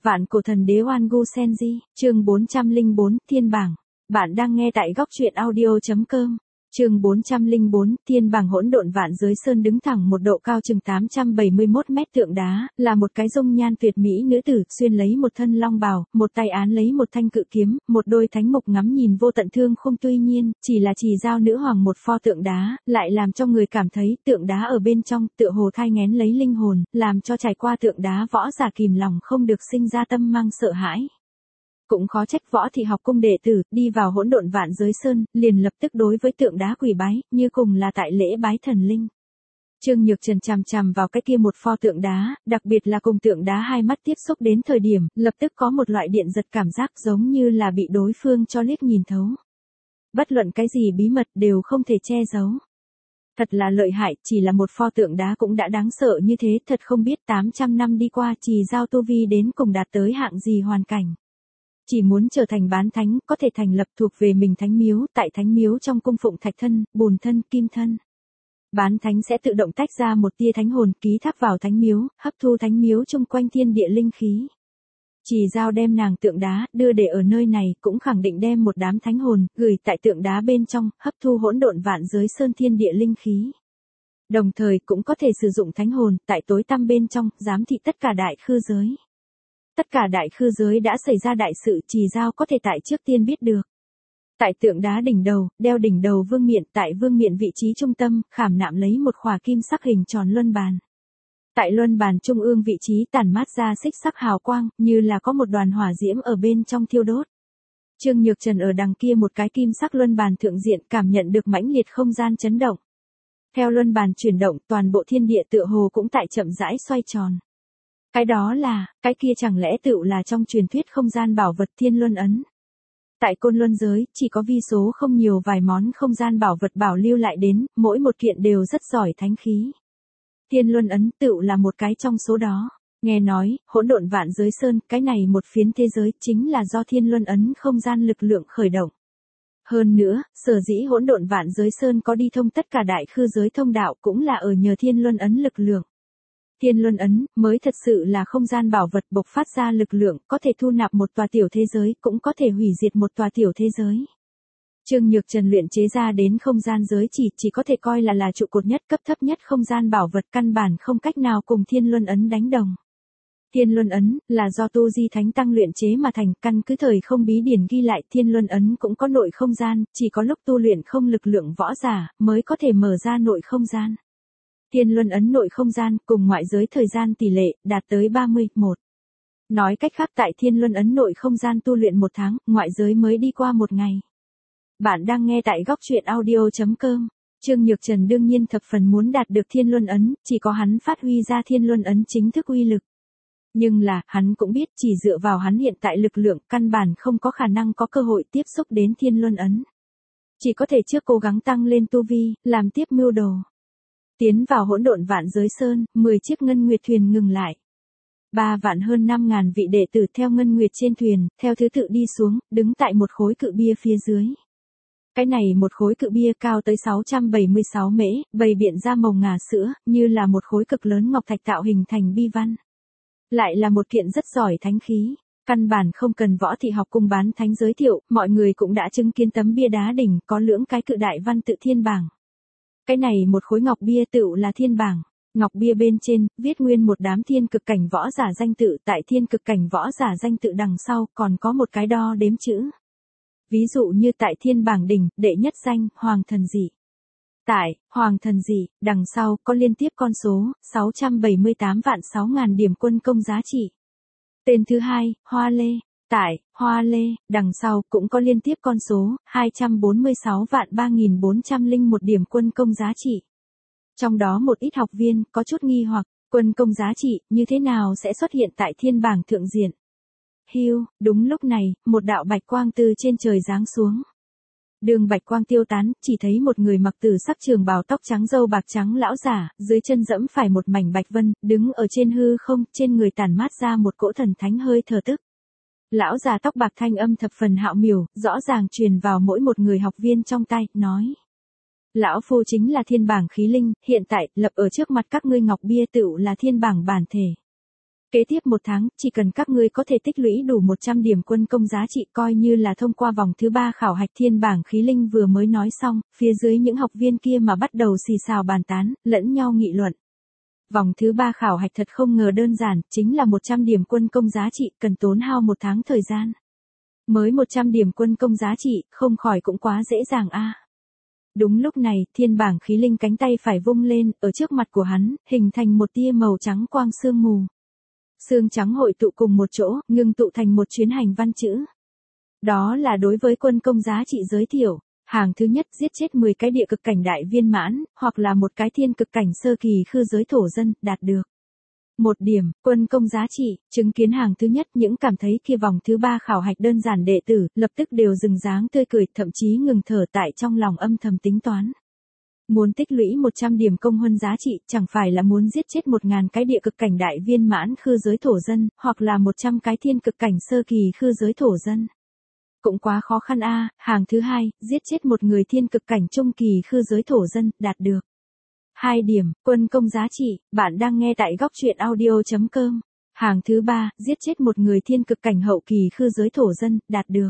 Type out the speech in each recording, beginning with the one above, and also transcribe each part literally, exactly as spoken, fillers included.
Vạn cổ thần đế Oan Gu Senji, chương bốn trăm lẻ bốn, Thiên bảng. Bạn đang nghe tại góc truyện audio chấm com. Chương bốn trăm lẻ bốn, Thiên bảng hỗn độn vạn giới sơn đứng thẳng một độ cao chừng tám trăm bảy mươi mốt mét tượng đá, là một cái dung nhan tuyệt mỹ nữ tử, xuyên lấy một thân long bào, một tay án lấy một thanh cự kiếm, một đôi thánh mục ngắm nhìn vô tận thương không, tuy nhiên, chỉ là trì giao nữ hoàng một pho tượng đá, lại làm cho người cảm thấy tượng đá ở bên trong, tựa hồ thai nghén lấy linh hồn, làm cho trải qua tượng đá võ giả kìm lòng không được sinh ra tâm mang sợ hãi. Cũng khó trách Võ Thị học cung đệ tử, đi vào hỗn độn vạn giới sơn, liền lập tức đối với tượng đá quỳ bái, như cùng là tại lễ bái thần linh. Trương Nhược Trần chằm chằm vào cái kia một pho tượng đá, đặc biệt là cùng tượng đá hai mắt tiếp xúc đến thời điểm, lập tức có một loại điện giật cảm giác giống như là bị đối phương cho liếc nhìn thấu. Bất luận cái gì bí mật đều không thể che giấu. Thật là lợi hại, chỉ là một pho tượng đá cũng đã đáng sợ như thế, thật không biết tám trăm năm đi qua trì giao tu vi đến cùng đạt tới hạng gì hoàn cảnh. Chỉ muốn trở thành bán thánh, có thể thành lập thuộc về mình thánh miếu, tại thánh miếu trong cung phụng thạch thân, bùn thân, kim thân. Bán thánh sẽ tự động tách ra một tia thánh hồn ký thác vào thánh miếu, hấp thu thánh miếu chung quanh thiên địa linh khí. Trì giao đem nàng tượng đá, đưa để ở nơi này, cũng khẳng định đem một đám thánh hồn, gửi tại tượng đá bên trong, hấp thu hỗn độn vạn giới sơn thiên địa linh khí. Đồng thời cũng có thể sử dụng thánh hồn, tại tối tăm bên trong, giám thị tất cả đại khư giới. Tất cả đại khư giới đã xảy ra đại sự, trì giao có thể tại trước tiên biết được. Tại tượng đá đỉnh đầu, đeo đỉnh đầu vương miện, tại vương miện vị trí trung tâm, khảm nạm lấy một khỏa kim sắc hình tròn luân bàn. Tại luân bàn trung ương vị trí tản mát ra xích sắc hào quang, như là có một đoàn hỏa diễm ở bên trong thiêu đốt. Trương Nhược Trần ở đằng kia một cái kim sắc luân bàn thượng diện cảm nhận được mãnh liệt không gian chấn động. Theo luân bàn chuyển động, toàn bộ thiên địa tựa hồ cũng tại chậm rãi xoay tròn. Cái đó là, cái kia chẳng lẽ tựu là trong truyền thuyết không gian bảo vật Thiên Luân Ấn. Tại Côn Luân giới, chỉ có vi số không nhiều vài món không gian bảo vật bảo lưu lại đến, mỗi một kiện đều rất giỏi thánh khí. Thiên Luân Ấn tựu là một cái trong số đó. Nghe nói, hỗn độn vạn giới sơn, cái này một phiến thế giới chính là do Thiên Luân Ấn không gian lực lượng khởi động. Hơn nữa, sở dĩ hỗn độn vạn giới sơn có đi thông tất cả đại khư giới thông đạo cũng là ở nhờ Thiên Luân Ấn lực lượng. Thiên Luân Ấn mới thật sự là không gian bảo vật bộc phát ra lực lượng, có thể thu nạp một tòa tiểu thế giới, cũng có thể hủy diệt một tòa tiểu thế giới. Trương Nhược Trần luyện chế ra đến không gian giới chỉ chỉ có thể coi là là trụ cột nhất cấp thấp nhất không gian bảo vật, căn bản không cách nào cùng Thiên Luân Ấn đánh đồng. Thiên Luân Ấn là do Tu Di Thánh Tăng luyện chế mà thành, căn cứ thời không bí điển ghi lại Thiên Luân Ấn cũng có nội không gian, chỉ có lúc tu luyện không lực lượng võ giả mới có thể mở ra nội không gian. Thiên Luân Ấn nội không gian cùng ngoại giới thời gian tỷ lệ đạt tới ba mươi mốt. Nói cách khác tại Thiên Luân Ấn nội không gian tu luyện một tháng, ngoại giới mới đi qua một ngày. Bạn đang nghe tại góc truyện audio chấm com. Trương Nhược Trần đương nhiên thập phần muốn đạt được Thiên Luân Ấn, chỉ có hắn phát huy ra Thiên Luân Ấn chính thức uy lực. Nhưng là, hắn cũng biết chỉ dựa vào hắn hiện tại lực lượng, căn bản không có khả năng có cơ hội tiếp xúc đến Thiên Luân Ấn. Chỉ có thể trước cố gắng tăng lên tu vi, làm tiếp mưu đồ. Tiến vào hỗn độn vạn giới sơn, mười chiếc ngân nguyệt thuyền ngừng lại. Ba vạn hơn năm ngàn vị đệ tử theo ngân nguyệt trên thuyền, theo thứ tự đi xuống, đứng tại một khối cự bia phía dưới. Cái này một khối cự bia cao tới sáu trăm bảy mươi sáu mễ, bày biện ra màu ngà sữa, như là một khối cực lớn ngọc thạch tạo hình thành bi văn. Lại là một kiện rất giỏi thánh khí. Căn bản không cần Võ Thị học cung bán thánh giới thiệu, mọi người cũng đã chứng kiến tấm bia đá đỉnh có lưỡng cái cự đại văn tự thiên bảng. Cái này một khối ngọc bia tựu là thiên bảng. Ngọc bia bên trên, viết nguyên một đám thiên cực cảnh võ giả danh tự, tại thiên cực cảnh võ giả danh tự đằng sau, còn có một cái đo đếm chữ. Ví dụ như tại thiên bảng đỉnh, đệ nhất danh, Hoàng Thần Dị. Tại, Hoàng Thần Dị, đằng sau, có liên tiếp con số, sáu trăm bảy mươi tám vạn sáu ngàn điểm quân công giá trị. Tên thứ hai, Hoa Lê. Tại, Hoa Lê, đằng sau cũng có liên tiếp con số, hai trăm bốn mươi sáu vạn ba nghìn bốn trăm lẻ một điểm quân công giá trị. Trong đó một ít học viên có chút nghi hoặc, quân công giá trị như thế nào sẽ xuất hiện tại thiên bảng thượng diện. Hiu, đúng lúc này, một đạo bạch quang từ trên trời giáng xuống. Đường bạch quang tiêu tán, chỉ thấy một người mặc tử sắc trường bào tóc trắng râu bạc trắng lão giả, dưới chân dẫm phải một mảnh bạch vân, đứng ở trên hư không, trên người tản mát ra một cỗ thần thánh hơi thở tức. Lão già tóc bạc thanh âm thập phần hạo miểu, rõ ràng truyền vào mỗi một người học viên trong tai, nói. Lão phu chính là thiên bảng khí linh, hiện tại, lập ở trước mặt các ngươi ngọc bia tựu là thiên bảng bản thể. Kế tiếp một tháng, chỉ cần các ngươi có thể tích lũy đủ một trăm điểm quân công giá trị coi như là thông qua vòng thứ ba khảo hạch. Thiên bảng khí linh vừa mới nói xong, phía dưới những học viên kia mà bắt đầu xì xào bàn tán, lẫn nhau nghị luận. Vòng thứ ba khảo hạch thật không ngờ đơn giản, chính là một trăm điểm quân công giá trị, cần tốn hao một tháng thời gian. Mới một trăm điểm quân công giá trị, không khỏi cũng quá dễ dàng a. À. Đúng lúc này, thiên bảng khí linh cánh tay phải vung lên, ở trước mặt của hắn, hình thành một tia màu trắng quang sương mù. Sương trắng hội tụ cùng một chỗ, ngưng tụ thành một chuyến hành văn chữ. Đó là đối với quân công giá trị giới thiệu. Hàng thứ nhất, giết chết mười cái địa cực cảnh đại viên mãn, hoặc là một cái thiên cực cảnh sơ kỳ khư giới thổ dân, đạt được một điểm, quân công giá trị. Chứng kiến hàng thứ nhất, những cảm thấy kia vòng thứ ba khảo hạch đơn giản đệ tử, lập tức đều dừng dáng tươi cười, thậm chí ngừng thở tại trong lòng âm thầm tính toán. Muốn tích lũy một trăm điểm công huân giá trị, chẳng phải là muốn giết chết một ngàn cái địa cực cảnh đại viên mãn khư giới thổ dân, hoặc là một trăm cái thiên cực cảnh sơ kỳ khư giới thổ dân. Cũng quá khó khăn a. À. Hàng thứ hai, giết chết một người thiên cực cảnh trung kỳ khư giới thổ dân, đạt được hai điểm, quân công giá trị. Bạn đang nghe tại góc truyện audio chấm com. Hàng thứ ba, giết chết một người thiên cực cảnh hậu kỳ khư giới thổ dân, đạt được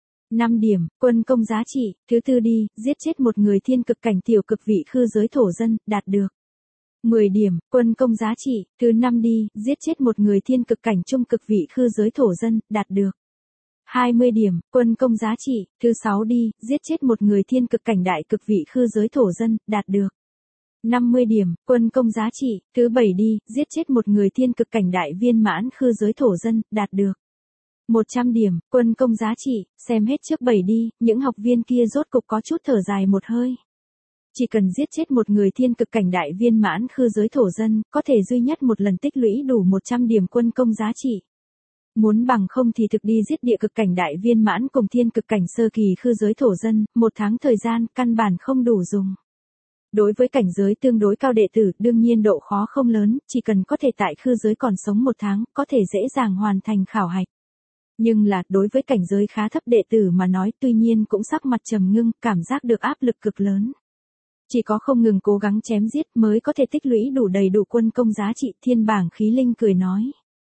năm điểm, quân công giá trị. Thứ tư đi, giết chết một người thiên cực cảnh tiểu cực vị khư giới thổ dân, đạt được mười điểm, quân công giá trị. Thứ năm đi, giết chết một người thiên cực cảnh trung cực vị khư giới thổ dân, đạt được hai mươi điểm, quân công giá trị. Thứ sáu đi, giết chết một người thiên cực cảnh đại cực vị khư giới thổ dân, đạt được năm mươi điểm, quân công giá trị. Thứ bảy đi, giết chết một người thiên cực cảnh đại viên mãn khư giới thổ dân, đạt được một trăm điểm, quân công giá trị. Xem hết trước bảy đi, những học viên kia rốt cục có chút thở dài một hơi. Chỉ cần giết chết một người thiên cực cảnh đại viên mãn khư giới thổ dân, có thể duy nhất một lần tích lũy đủ một trăm điểm quân công giá trị. Muốn bằng không thì thực đi giết địa cực cảnh đại viên mãn cùng thiên cực cảnh sơ kỳ khư giới thổ dân, một tháng thời gian, căn bản không đủ dùng. Đối với cảnh giới tương đối cao đệ tử, đương nhiên độ khó không lớn, chỉ cần có thể tại khư giới còn sống một tháng, có thể dễ dàng hoàn thành khảo hạch. Nhưng là, đối với cảnh giới khá thấp đệ tử mà nói, tuy nhiên cũng sắc mặt trầm ngưng, cảm giác được áp lực cực lớn. Chỉ có không ngừng cố gắng chém giết mới có thể tích lũy đủ đầy đủ quân công giá trị. Thiên bảng khí linh cười nói.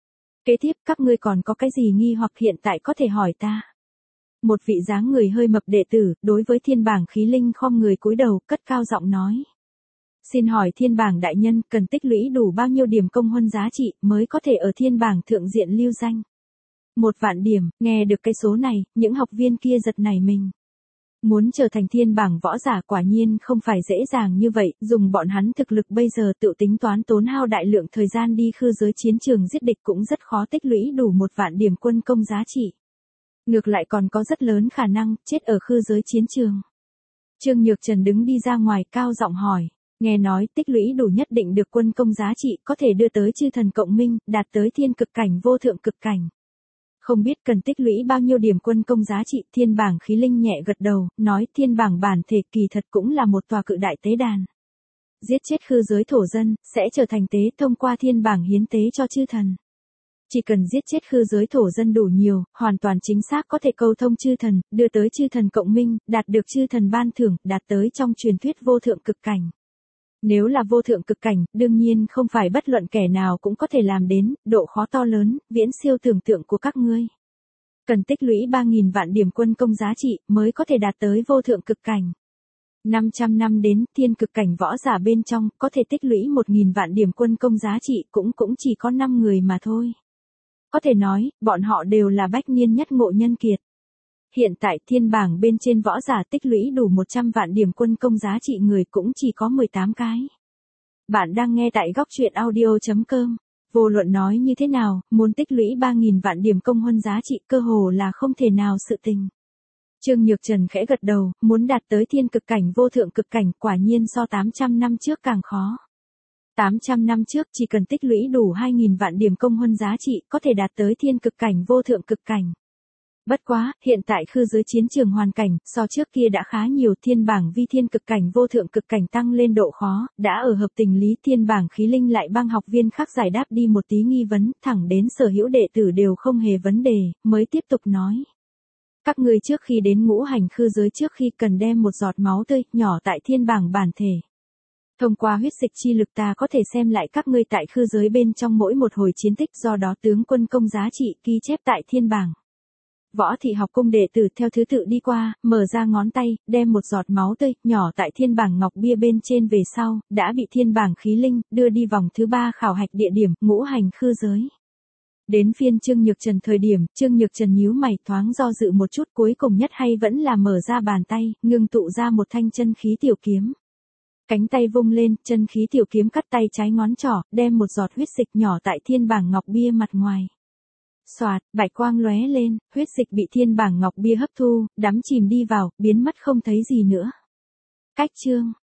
Kế tiếp, các ngươi còn có cái gì nghi hoặc hiện tại có thể hỏi ta. Một vị dáng người hơi mập đệ tử, đối với thiên bảng khí linh khom người cúi đầu, cất cao giọng nói. Xin hỏi thiên bảng đại nhân, cần tích lũy đủ bao nhiêu điểm công huân giá trị, mới có thể ở thiên bảng thượng diện lưu danh? Một vạn điểm. Nghe được cái số này, những học viên kia giật nảy mình. Muốn trở thành thiên bảng võ giả quả nhiên không phải dễ dàng như vậy, dùng bọn hắn thực lực bây giờ tự tính toán tốn hao đại lượng thời gian đi khư giới chiến trường giết địch cũng rất khó tích lũy đủ một vạn điểm quân công giá trị. Ngược lại còn có rất lớn khả năng chết ở khư giới chiến trường. Trương Nhược Trần đứng đi ra ngoài cao giọng hỏi, nghe nói tích lũy đủ nhất định được quân công giá trị có thể đưa tới chư thần cộng minh, đạt tới thiên cực cảnh vô thượng cực cảnh. Không biết cần tích lũy bao nhiêu điểm quân công giá trị. Thiên bảng khí linh nhẹ gật đầu, nói thiên bảng bản thể kỳ thật cũng là một tòa cự đại tế đàn. Giết chết khư giới thổ dân, sẽ trở thành tế thông qua thiên bảng hiến tế cho chư thần. Chỉ cần giết chết khư giới thổ dân đủ nhiều, hoàn toàn chính xác có thể câu thông chư thần, đưa tới chư thần cộng minh, đạt được chư thần ban thưởng, đạt tới trong truyền thuyết vô thượng cực cảnh. Nếu là vô thượng cực cảnh, đương nhiên không phải bất luận kẻ nào cũng có thể làm đến, độ khó to lớn, viễn siêu tưởng tượng của các ngươi. Cần tích lũy ba nghìn vạn điểm quân công giá trị, mới có thể đạt tới vô thượng cực cảnh. năm trăm năm đến, thiên cực cảnh võ giả bên trong, có thể tích lũy một nghìn vạn điểm quân công giá trị, cũng cũng chỉ có năm người mà thôi. Có thể nói, bọn họ đều là bách niên nhất ngộ nhân kiệt. Hiện tại thiên bảng bên trên võ giả tích lũy đủ một trăm vạn điểm quân công giá trị người cũng chỉ có mười tám cái. Bạn đang nghe tại góc truyện audio chấm com. Vô luận nói như thế nào, muốn tích lũy ba nghìn vạn điểm công huân giá trị cơ hồ là không thể nào sự tình. Trương Nhược Trần khẽ gật đầu, muốn đạt tới thiên cực cảnh vô thượng cực cảnh quả nhiên so tám trăm năm trước càng khó. tám trăm năm trước chỉ cần tích lũy đủ hai nghìn vạn điểm công huân giá trị có thể đạt tới thiên cực cảnh vô thượng cực cảnh. Bất quá, hiện tại khư giới chiến trường hoàn cảnh, so trước kia đã khá nhiều. Thiên bảng vi thiên cực cảnh vô thượng cực cảnh tăng lên độ khó, đã ở hợp tình lý. Thiên bảng khí linh lại bang học viên khác giải đáp đi một tí nghi vấn, thẳng đến sở hữu đệ tử đều không hề vấn đề, mới tiếp tục nói. Các ngươi trước khi đến ngũ hành khư giới trước khi cần đem một giọt máu tươi, nhỏ tại thiên bảng bản thể. Thông qua huyết dịch chi lực ta có thể xem lại các ngươi tại khư giới bên trong mỗi một hồi chiến tích, do đó tướng quân công giá trị ghi chép tại thiên bảng. Võ thị học cung đệ tử theo thứ tự đi qua, mở ra ngón tay, đem một giọt máu tươi, nhỏ tại thiên bảng ngọc bia bên trên về sau, đã bị thiên bảng khí linh, đưa đi vòng thứ ba khảo hạch địa điểm, ngũ hành khư giới. Đến phiên Trương Nhược Trần thời điểm, Trương Nhược Trần nhíu mày thoáng do dự một chút, cuối cùng nhất hay vẫn là mở ra bàn tay, ngưng tụ ra một thanh chân khí tiểu kiếm. Cánh tay vung lên, chân khí tiểu kiếm cắt tay trái ngón trỏ, đem một giọt huyết dịch nhỏ tại thiên bảng ngọc bia mặt ngoài. Xoạt, bạch quang lóe lên, huyết dịch bị thiên bảng ngọc bia hấp thu, đắm chìm đi vào, biến mất không thấy gì nữa. Cách chương